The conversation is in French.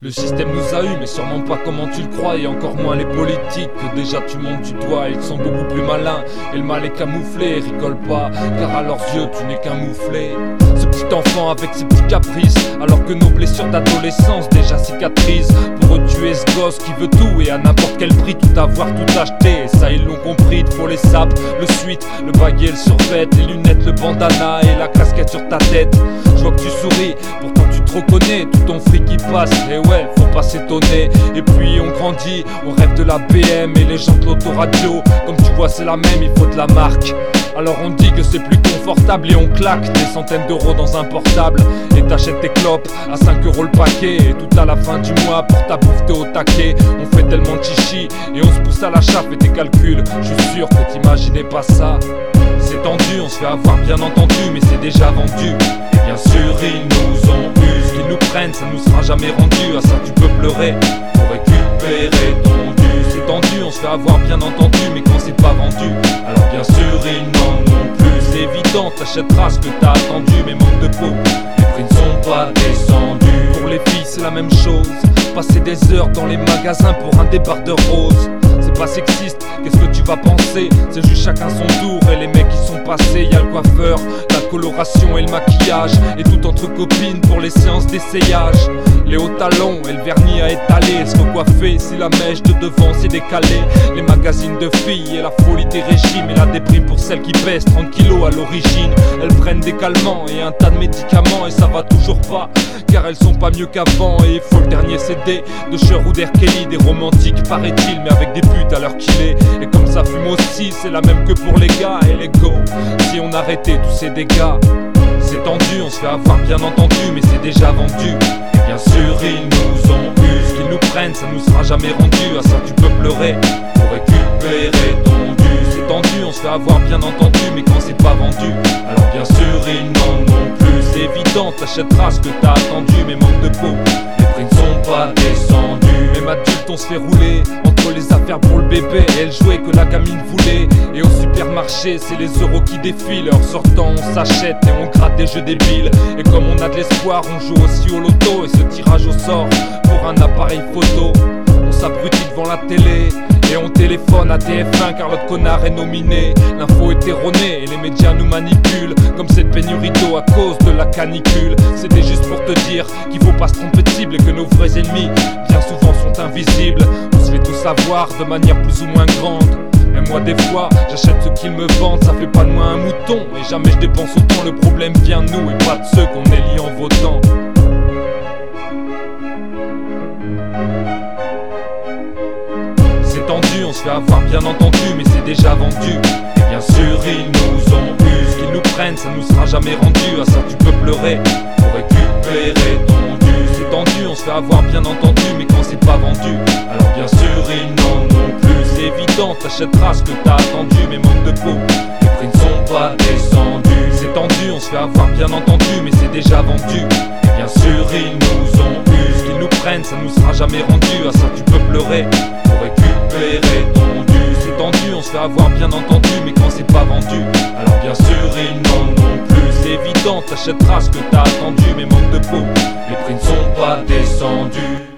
Le système nous a eu, mais sûrement pas comment tu le crois, et encore moins les politiques, que déjà tu montes du doigt. Ils sont beaucoup plus malins, et le mal est camouflé. Rigole pas, car à leurs yeux tu n'es qu'un mouflé. Ce petit enfant avec ses petits caprices, alors que nos blessures d'adolescence déjà cicatrisent. Pour eux tu es ce gosse qui veut tout, et à n'importe quel prix tout avoir, tout acheter. Et ça ils l'ont compris, il faut les sapes, le suite, le baguet, le survêt, les lunettes, le bandana et la casquette sur ta tête. Je vois que tu souris, pourtant tu te reconnais, tout ton fric qui passe, et ouais, faut pas s'étonner. Et puis on grandit, on rêve de la BM et les gens de l'autoradio. Comme tu vois c'est la même, il faut de la marque. Alors on dit que c'est plus confortable et on claque des centaines d'euros dans un portable. Et t'achètes tes clopes à 5 euros le paquet. Et tout à la fin du mois pour ta bouffe t'es au taquet. On fait tellement de chichi et on se pousse à la chape et tes calculs. Je suis sûr que t'imaginais pas ça. C'est tendu, on se fait avoir bien entendu, mais c'est déjà vendu. Et bien sûr ils nous ont eu, ce qu'ils nous prennent ça nous sera jamais rendu. À ça tu peux pleurer pour récupérer ton dû. C'est tendu, on se fait avoir bien entendu, mais quand c'est pas vendu, alors bien sûr ils n'en ont plus. C'est évident, t'achèteras ce que t'as attendu, mais manque de peau, les prix ne sont pas descendus. Pour les filles c'est la même chose, passer des heures dans les magasins pour un débardeur rose. C'est pas sexiste, qu'est-ce que tu vas penser? C'est juste chacun son tour, et les mecs qui sont passés, y'a le coiffeur, la coloration et le maquillage, et tout entre copines pour les séances d'essayage. Les hauts talons et le vernis à étaler, se recoiffer si la mèche de devant s'est décalée. Les magazines de filles et la folie des régimes, et la déprime pour celles qui pèsent 30 kilos à l'origine. Elles prennent des calmants et un tas de médicaments, et ça va toujours pas, car elles sont pas mieux qu'avant. Et il faut le dernier CD de Cher ou d'R. Kelly, des romantiques paraît-il, mais avec des putes à l'heure qu'il est. Et comme ça fume aussi, c'est la même que pour les gars. Et les go, si on arrêtait tous ces dégâts. C'est tendu, on se fait avoir bien entendu, mais c'est déjà vendu. Et bien sûr ils nous ont eu, ce qu'ils nous prennent ça nous sera jamais rendu. À ça tu peux pleurer pour récupérer ton dû. C'est tendu, on se fait avoir bien entendu, mais quand c'est pas vendu, alors bien sûr ils n'en ont plus. C'est évident, t'achèteras ce que t'as attendu, mais manque de peau, les prix ne sont pas descendus. Même adulte on se fait rouler entre les affaires pour le bébé et elle jouait que la gamine voulait. Et au supermarché c'est les euros qui défilent, en sortant on s'achète et on gratte des jeux débiles. Et comme on a de l'espoir on joue aussi au loto, et ce tirage au sort pour un appareil photo. On s'abrutit devant la télé et on téléphone à TF1 car l'autre connard est nominé. L'info est erronée et les médias nous manipulent, comme cette pénurie d'eau à cause de la canicule. C'était juste pour te dire qu'il faut pas se tromper de cible, et que nos vrais ennemis bien souvent sont invisibles. On se fait tout savoir de manière plus ou moins grande. Mais moi des fois j'achète ce qu'ils me vendent, ça fait pas de moi un mouton. Et jamais je dépense autant, le problème vient de nous et pas de ceux qu'on élit en votant. C'est tendu, on se fait avoir bien entendu, mais c'est déjà vendu. Et bien sûr ils nous ont eu, ce qu'ils nous prennent ça nous sera jamais rendu. À ça tu peux pleurer pour récupérer ton dû. C'est tendu, on se fait avoir bien entendu, mais quand c'est pas vendu, alors bien sûr ils n'en ont plus. C'est évident, t'achèteras ce que t'as attendu, mais manque de peau, les prix ne sont pas descendus. C'est tendu, on se fait avoir bien entendu, mais c'est déjà vendu. Et bien sûr ils nous ont eu, ce qu'ils nous prennent ça nous sera jamais rendu. À ça tu peux pleurer pour récupérer ton dû. C'est tendu, on se fait avoir bien entendu, mais quand c'est pas vendu, alors bien sûr ils n'en ont plus. C'est évident, t'achèteras ce que t'as attendu, mais manque de peau, les prix ne sont pas descendus.